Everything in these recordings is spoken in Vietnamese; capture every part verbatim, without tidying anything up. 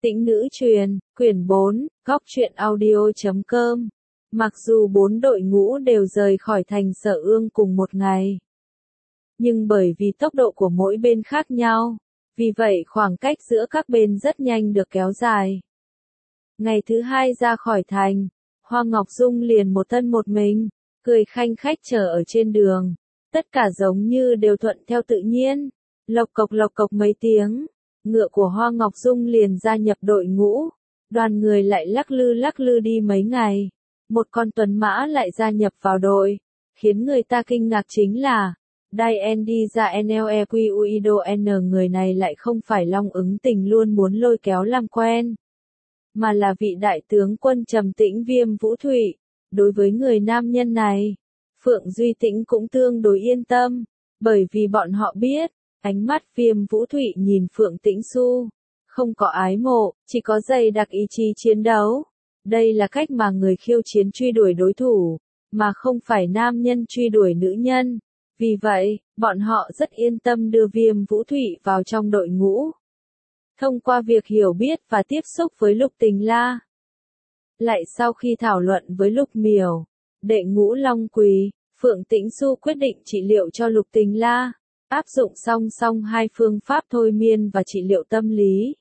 Tĩnh nữ truyền, quyển bốn, góc truyện audio chấm com. Mặc dù bốn đội ngũ đều rời khỏi thành Sở Ương cùng một ngày, nhưng bởi vì tốc độ của mỗi bên khác nhau, vì vậy khoảng cách giữa các bên rất nhanh được kéo dài. Ngày thứ hai ra khỏi thành, Hoa Ngọc Dung liền một thân một mình, cười khanh khách chờ ở trên đường. Tất cả giống như đều thuận theo tự nhiên, lộc cộc lộc cộc mấy tiếng, ngựa của Hoa Ngọc Dung liền gia nhập đội ngũ, đoàn người lại lắc lư lắc lư đi mấy ngày, một con tuấn mã lại gia nhập vào đội, khiến người ta kinh ngạc chính là, Dien đi ra Nequuido N người này lại không phải Long Ứng Tình luôn muốn lôi kéo làm quen, mà là vị đại tướng quân trầm tĩnh Viêm Vũ Thụy. Đối với người nam nhân này, Phượng Duy Tĩnh cũng tương đối yên tâm, bởi vì bọn họ biết, ánh mắt Viêm Vũ Thụy nhìn Phượng Tĩnh Xu, không có ái mộ, chỉ có dày đặc ý chí chiến đấu. Đây là cách mà người khiêu chiến truy đuổi đối thủ, mà không phải nam nhân truy đuổi nữ nhân. Vì vậy, bọn họ rất yên tâm đưa Viêm Vũ Thụy vào trong đội ngũ. Thông qua việc hiểu biết và tiếp xúc với Lục Tình La, lại sau khi thảo luận với Lục Miểu, đệ ngũ Long Quỳ, Phượng Tĩnh Xu quyết định trị liệu cho Lục Tình La, áp dụng song song hai phương pháp thôi miên và trị liệu tâm lý.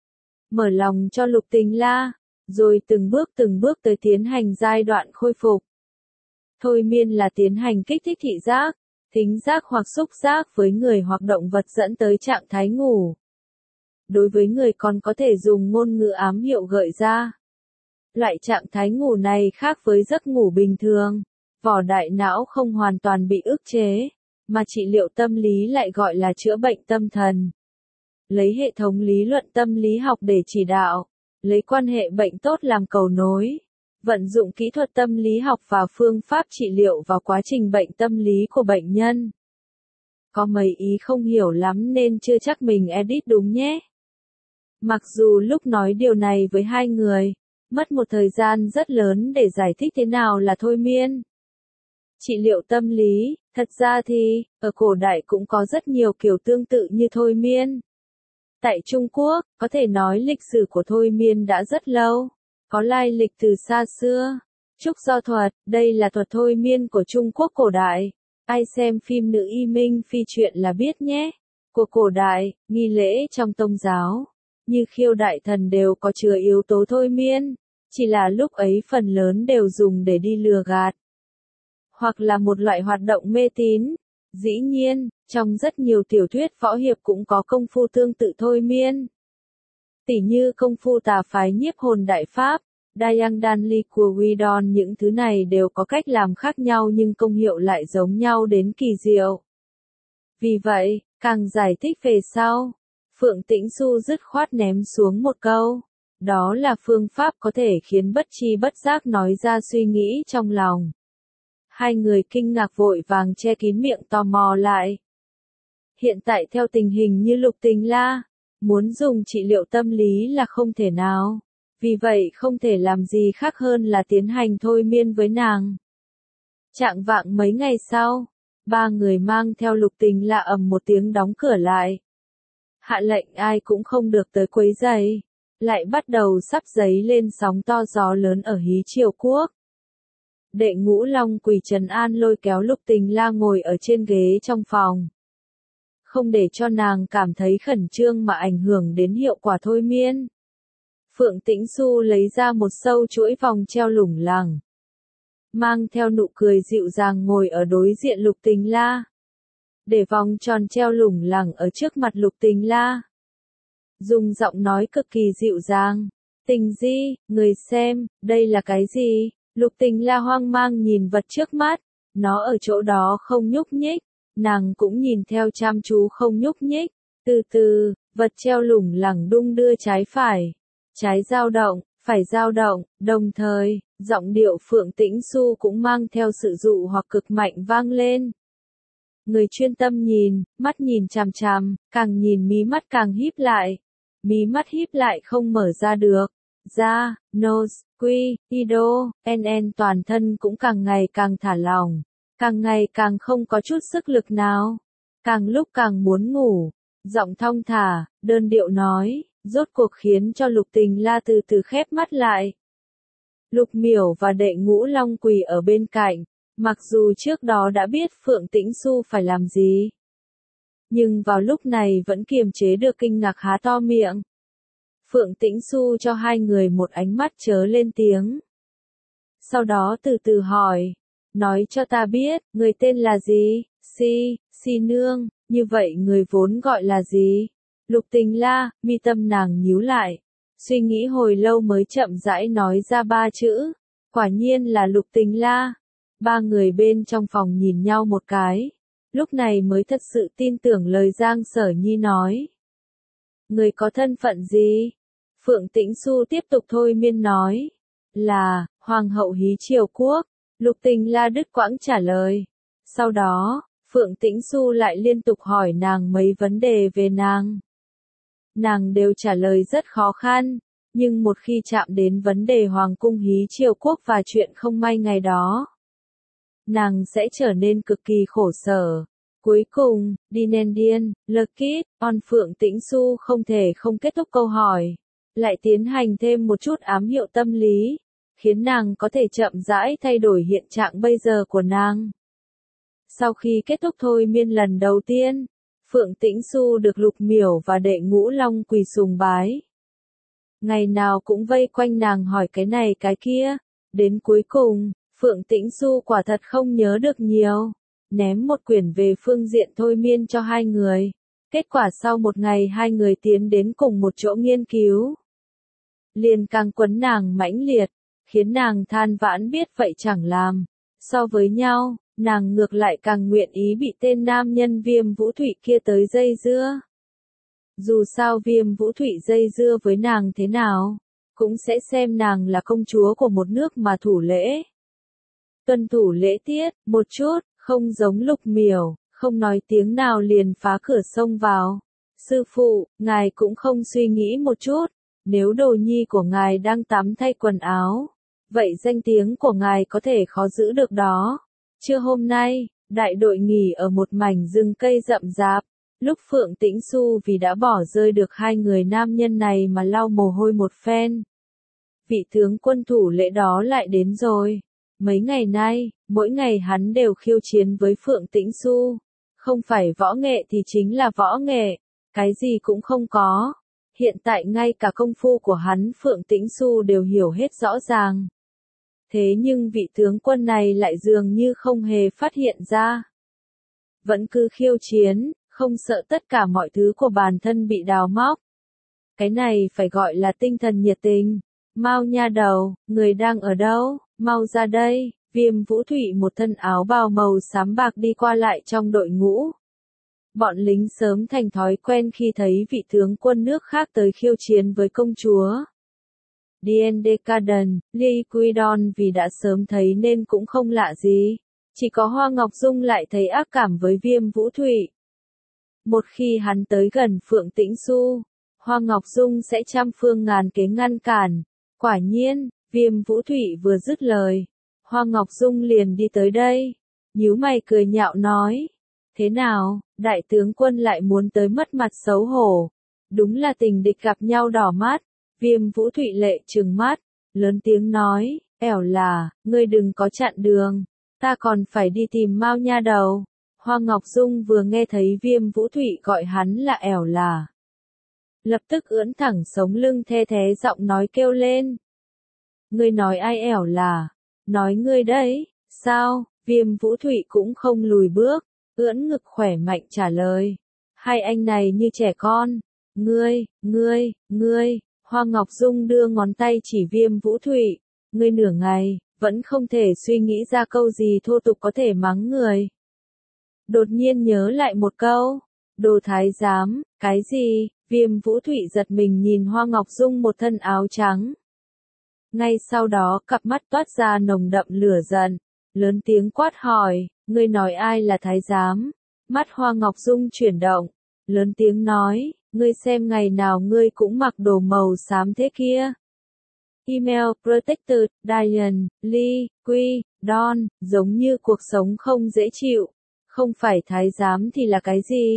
Mở lòng cho Lục Tình La, rồi từng bước từng bước tới tiến hành giai đoạn khôi phục. Thôi miên là tiến hành kích thích thị giác, thính giác hoặc xúc giác với người hoặc động vật dẫn tới trạng thái ngủ. Đối với người còn có thể dùng ngôn ngữ ám hiệu gợi ra. Loại trạng thái ngủ này khác với giấc ngủ bình thường, vỏ đại não không hoàn toàn bị ức chế, mà trị liệu tâm lý lại gọi là chữa bệnh tâm thần. Lấy hệ thống lý luận tâm lý học để chỉ đạo, lấy quan hệ bệnh tốt làm cầu nối, vận dụng kỹ thuật tâm lý học và phương pháp trị liệu vào quá trình bệnh tâm lý của bệnh nhân. Có mấy ý không hiểu lắm nên chưa chắc mình edit đúng nhé. Mặc dù lúc nói điều này với hai người, mất một thời gian rất lớn để giải thích thế nào là thôi miên. Trị liệu tâm lý, thật ra thì, ở cổ đại cũng có rất nhiều kiểu tương tự như thôi miên. Tại Trung Quốc, có thể nói lịch sử của thôi miên đã rất lâu, có lai lịch từ xa xưa. Trúc do thuật, đây là thuật thôi miên của Trung Quốc cổ đại. Ai xem phim Nữ Y Minh Phi truyện là biết nhé. Của cổ đại, nghi lễ trong Tông giáo, như khiêu đại thần đều có chứa yếu tố thôi miên, chỉ là lúc ấy phần lớn đều dùng để đi lừa gạt, hoặc là một loại hoạt động mê tín. Dĩ nhiên, trong rất nhiều tiểu thuyết võ hiệp cũng có công phu tương tự thôi miên. Tỉ như công phu tà phái nhiếp hồn đại pháp, Dayang Danli của Widon, những thứ này đều có cách làm khác nhau nhưng công hiệu lại giống nhau đến kỳ diệu. Vì vậy, càng giải thích về sau, Phượng Tĩnh Xu dứt khoát ném xuống một câu. Đó là phương pháp có thể khiến bất tri bất giác nói ra suy nghĩ trong lòng. Hai người kinh ngạc vội vàng che kín miệng tò mò lại. Hiện tại theo tình hình như Lục Tình La, muốn dùng trị liệu tâm lý là không thể nào. Vì vậy không thể làm gì khác hơn là tiến hành thôi miên với nàng. Chạng vạng mấy ngày sau, ba người mang theo Lục Tình La ầm một tiếng đóng cửa lại. Hạ lệnh ai cũng không được tới quấy rầy. Lại bắt đầu sắp dấy lên sóng to gió lớn ở Hí Triều Quốc. Đệ ngũ Long Quỳ trấn an lôi kéo Lục Tình La ngồi ở trên ghế trong phòng. Không để cho nàng cảm thấy khẩn trương mà ảnh hưởng đến hiệu quả thôi miên. Phượng Tĩnh Xu lấy ra một sâu chuỗi vòng treo lủng lẳng. Mang theo nụ cười dịu dàng ngồi ở đối diện Lục Tình La. Để vòng tròn treo lủng lẳng ở trước mặt Lục Tình La. Dùng giọng nói cực kỳ dịu dàng. Tình Di, người xem, đây là cái gì? Lục Tình La hoang mang nhìn vật trước mắt. Nó ở chỗ đó không nhúc nhích. Nàng cũng nhìn theo chăm chú không nhúc nhích. Từ từ, vật treo lủng lẳng đung đưa trái phải. Trái dao động, phải dao động, đồng thời, giọng điệu Phượng Tĩnh Xu cũng mang theo sự dụ hoặc cực mạnh vang lên. Người chuyên tâm nhìn, mắt nhìn chằm chằm, càng nhìn mí mắt càng híp lại. Mí mắt híp lại không mở ra được. Da, nose, quy, ido, nn toàn thân cũng càng ngày càng thả lỏng. Càng ngày càng không có chút sức lực nào. Càng lúc càng muốn ngủ. Giọng thong thả, đơn điệu nói, rốt cuộc khiến cho Lục Tình La từ từ khép mắt lại. Lục Miểu và Đệ Ngũ Long quỳ ở bên cạnh, mặc dù trước đó đã biết Phượng Tĩnh Xu phải làm gì, nhưng vào lúc này vẫn kiềm chế được kinh ngạc há to miệng. Phượng Tĩnh Xu cho hai người một ánh mắt chớ lên tiếng. Sau đó từ từ hỏi, nói cho ta biết, người tên là gì? Si, Si nương, như vậy người vốn gọi là gì? Lục Tình La, mi tâm nàng nhíu lại, suy nghĩ hồi lâu mới chậm rãi nói ra ba chữ, quả nhiên là Lục Tình La. Ba người bên trong phòng nhìn nhau một cái, lúc này mới thật sự tin tưởng lời Giang Sở Nhi nói. Người có thân phận gì? Phượng Tĩnh Xu tiếp tục thôi miên nói, là Hoàng hậu Hí Triều Quốc. Lục Tình La đứt quãng trả lời. Sau đó, Phượng Tĩnh Xu lại liên tục hỏi nàng mấy vấn đề về nàng. Nàng đều trả lời rất khó khăn, nhưng một khi chạm đến vấn đề Hoàng cung Hí Triều Quốc và chuyện không may ngày đó, nàng sẽ trở nên cực kỳ khổ sở. Cuối cùng, Dinendian, Lekit, On Phượng Tĩnh Xu không thể không kết thúc câu hỏi, lại tiến hành thêm một chút ám hiệu tâm lý, khiến nàng có thể chậm rãi thay đổi hiện trạng bây giờ của nàng. Sau khi kết thúc thôi miên lần đầu tiên, Phượng Tĩnh Xu được Lục Miểu và Đệ Ngũ Long quỳ sùng bái. Ngày nào cũng vây quanh nàng hỏi cái này cái kia, đến cuối cùng, Phượng Tĩnh Xu quả thật không nhớ được nhiều, ném một quyển về phương diện thôi miên cho hai người. Kết quả sau một ngày hai người tiến đến cùng một chỗ nghiên cứu, liền càng quấn nàng mãnh liệt, khiến nàng than vãn biết vậy chẳng làm. So với nhau, nàng ngược lại càng nguyện ý bị tên nam nhân Viêm Vũ Thụy kia tới dây dưa. Dù sao Viêm Vũ Thụy dây dưa với nàng thế nào, cũng sẽ xem nàng là công chúa của một nước mà thủ lễ. Tuân thủ lễ tiết, một chút, không giống Lục Miểu, không nói tiếng nào liền phá cửa xông vào. Sư phụ, ngài cũng không suy nghĩ một chút, nếu đồ nhi của ngài đang tắm thay quần áo, vậy danh tiếng của ngài có thể khó giữ được đó. Trưa hôm nay, đại đội nghỉ ở một mảnh rừng cây rậm rạp, lúc Phượng Tĩnh Xu vì đã bỏ rơi được hai người nam nhân này mà lau mồ hôi một phen. Vị tướng quân thủ lễ đó lại đến rồi. Mấy ngày nay, mỗi ngày hắn đều khiêu chiến với Phượng Tĩnh Xu. Không phải võ nghệ thì chính là võ nghệ, cái gì cũng không có. Hiện tại ngay cả công phu của hắn Phượng Tĩnh Xu đều hiểu hết rõ ràng. Thế nhưng vị tướng quân này lại dường như không hề phát hiện ra. Vẫn cứ khiêu chiến, không sợ tất cả mọi thứ của bản thân bị đào móc. Cái này phải gọi là tinh thần nhiệt tình. Mau nha đầu, người đang ở đâu, mau ra đây. Viêm Vũ Thụy một thân áo bào màu xám bạc đi qua lại trong đội ngũ. Bọn lính sớm thành thói quen khi thấy vị tướng quân nước khác tới khiêu chiến với công chúa. Dien Decaden, Liquidon vì đã sớm thấy nên cũng không lạ gì. Chỉ có Hoa Ngọc Dung lại thấy ác cảm với Viêm Vũ Thụy. Một khi hắn tới gần Phượng Tĩnh Xu, Hoa Ngọc Dung sẽ trăm phương ngàn kế ngăn cản. Quả nhiên, Viêm Vũ Thụy vừa dứt lời, Hoa Ngọc Dung liền đi tới đây, nhíu mày cười nhạo nói. Thế nào, đại tướng quân lại muốn tới mất mặt xấu hổ. Đúng là tình địch gặp nhau đỏ mắt. Viêm Vũ Thụy lệ trừng mắt, lớn tiếng nói, ẻo là, ngươi đừng có chặn đường, ta còn phải đi tìm Mao nha đầu. Hoa Ngọc Dung vừa nghe thấy Viêm Vũ Thụy gọi hắn là ẻo là, lập tức ưỡn thẳng sống lưng the thế giọng nói kêu lên. Ngươi nói ai ẻo là? Nói ngươi đấy, sao? Viêm Vũ Thụy cũng không lùi bước, ưỡn ngực khỏe mạnh trả lời. Hai anh này như trẻ con. Ngươi, ngươi, ngươi. Hoa Ngọc Dung đưa ngón tay chỉ Viêm Vũ Thụy. Ngươi nửa ngày, vẫn không thể suy nghĩ ra câu gì thô tục có thể mắng người. Đột nhiên nhớ lại một câu. Đồ thái giám, cái gì? Viêm Vũ Thụy giật mình nhìn Hoa Ngọc Dung một thân áo trắng. Ngay sau đó cặp mắt toát ra nồng đậm lửa giận, lớn tiếng quát hỏi, ngươi nói ai là thái giám? Mắt Hoa Ngọc Dung chuyển động, lớn tiếng nói, ngươi xem ngày nào ngươi cũng mặc đồ màu xám thế kia. Email Protected, Diane, Lee, Quy, Don, giống như cuộc sống không dễ chịu. Không phải thái giám thì là cái gì?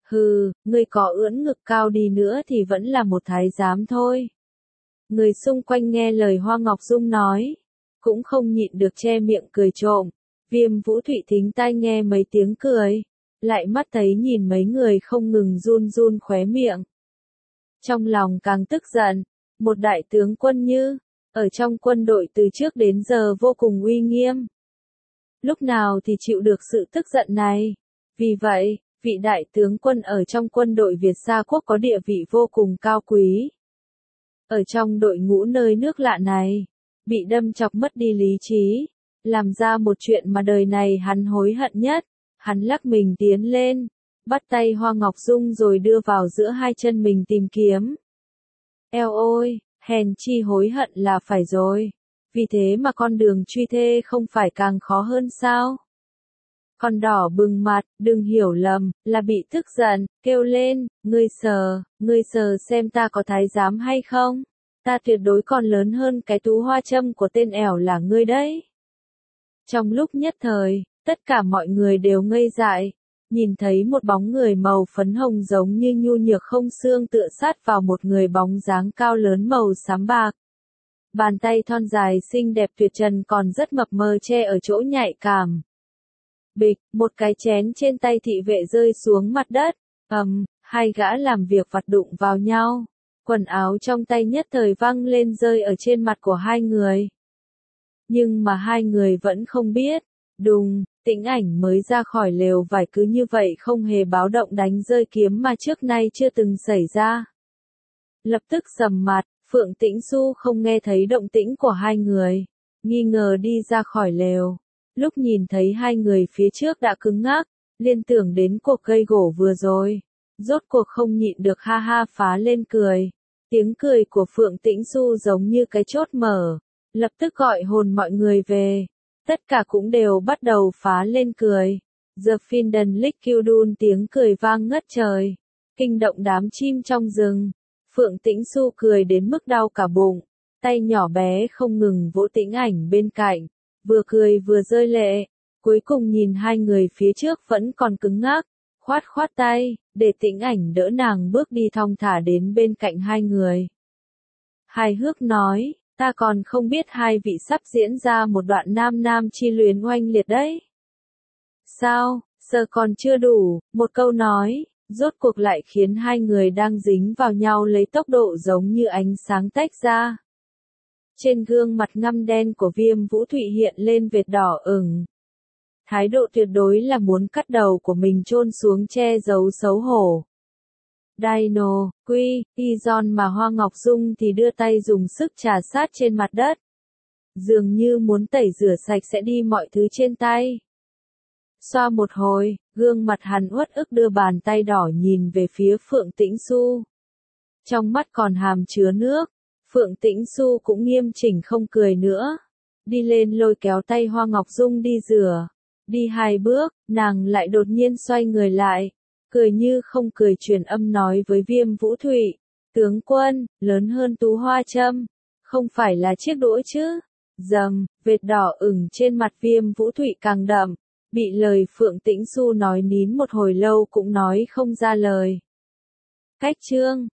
Hừ, ngươi có ưỡn ngực cao đi nữa thì vẫn là một thái giám thôi. Người xung quanh nghe lời Hoa Ngọc Dung nói, cũng không nhịn được che miệng cười trộm. Viêm Vũ Thụy thính tai nghe mấy tiếng cười, lại mắt thấy nhìn mấy người không ngừng run run khóe miệng. Trong lòng càng tức giận, một đại tướng quân như, ở trong quân đội từ trước đến giờ vô cùng uy nghiêm. Lúc nào thì chịu được sự tức giận này. Vì vậy, vị đại tướng quân ở trong quân đội Việt Sa Quốc có địa vị vô cùng cao quý. Ở trong đội ngũ nơi nước lạ này, bị đâm chọc mất đi lý trí, làm ra một chuyện mà đời này hắn hối hận nhất. Hắn lắc mình tiến lên, bắt tay Hoa Ngọc Dung rồi đưa vào giữa hai chân mình tìm kiếm. Eo ôi, hèn chi hối hận là phải rồi. Vì thế mà con đường truy thê không phải càng khó hơn sao? Con đỏ bừng mặt, đừng hiểu lầm, là bị tức giận, kêu lên, ngươi sờ, ngươi sờ xem ta có thái giám hay không? Ta tuyệt đối còn lớn hơn cái tú hoa châm của tên ẻo là ngươi đấy. Trong lúc nhất thời, tất cả mọi người đều ngây dại, nhìn thấy một bóng người màu phấn hồng giống như nhu nhược không xương tựa sát vào một người bóng dáng cao lớn màu xám bạc. Bàn tay thon dài xinh đẹp tuyệt trần còn rất mập mờ che ở chỗ nhạy cảm. Bịch, một cái chén trên tay thị vệ rơi xuống mặt đất, ầm, um, hai gã làm việc vặt đụng vào nhau. Quần áo trong tay nhất thời văng lên rơi ở trên mặt của hai người. Nhưng mà hai người vẫn không biết, đùng, Tĩnh Ảnh mới ra khỏi lều vải cứ như vậy không hề báo động đánh rơi kiếm mà trước nay chưa từng xảy ra. Lập tức sầm mặt, Phượng Tĩnh Xu không nghe thấy động tĩnh của hai người, nghi ngờ đi ra khỏi lều. Lúc nhìn thấy hai người phía trước đã cứng ngắc, liên tưởng đến cuộc gây gổ vừa rồi. Rốt cuộc không nhịn được ha ha phá lên cười. Tiếng cười của Phượng Tĩnh Xu giống như cái chốt mở, lập tức gọi hồn mọi người về. Tất cả cũng đều bắt đầu phá lên cười. The Finden Lickudun tiếng cười vang ngất trời, kinh động đám chim trong rừng. Phượng Tĩnh Xu cười đến mức đau cả bụng, tay nhỏ bé không ngừng vỗ Tĩnh Ảnh bên cạnh, vừa cười vừa rơi lệ. Cuối cùng nhìn hai người phía trước vẫn còn cứng ngắc, khoát khoát tay, để Tĩnh Ảnh đỡ nàng bước đi thong thả đến bên cạnh hai người. Hài hước nói, ta còn không biết hai vị sắp diễn ra một đoạn nam nam chi luyến oanh liệt đấy. Sao, sơ còn chưa đủ, một câu nói, rốt cuộc lại khiến hai người đang dính vào nhau lấy tốc độ giống như ánh sáng tách ra. Trên gương mặt ngăm đen của Viêm Vũ Thụy hiện lên vệt đỏ ửng. Thái độ tuyệt đối là muốn cắt đầu của mình chôn xuống che giấu xấu hổ. Dino, Quy, Izon mà Hoa Ngọc Dung thì đưa tay dùng sức trà sát trên mặt đất. Dường như muốn tẩy rửa sạch sẽ đi mọi thứ trên tay. Xoa một hồi, gương mặt hắn uất ức đưa bàn tay đỏ nhìn về phía Phượng Tĩnh Xu. Trong mắt còn hàm chứa nước, Phượng Tĩnh Xu cũng nghiêm chỉnh không cười nữa. Đi lên lôi kéo tay Hoa Ngọc Dung đi rửa. Đi hai bước, nàng lại đột nhiên xoay người lại. Cười như không cười truyền âm nói với Viêm Vũ Thụy. Tướng quân, lớn hơn tú hoa châm. Không phải là chiếc đũa chứ. Dầm, vệt đỏ ửng trên mặt Viêm Vũ Thụy càng đậm. Bị lời Phượng Tĩnh Xu nói nín một hồi lâu cũng nói không ra lời. Cách chương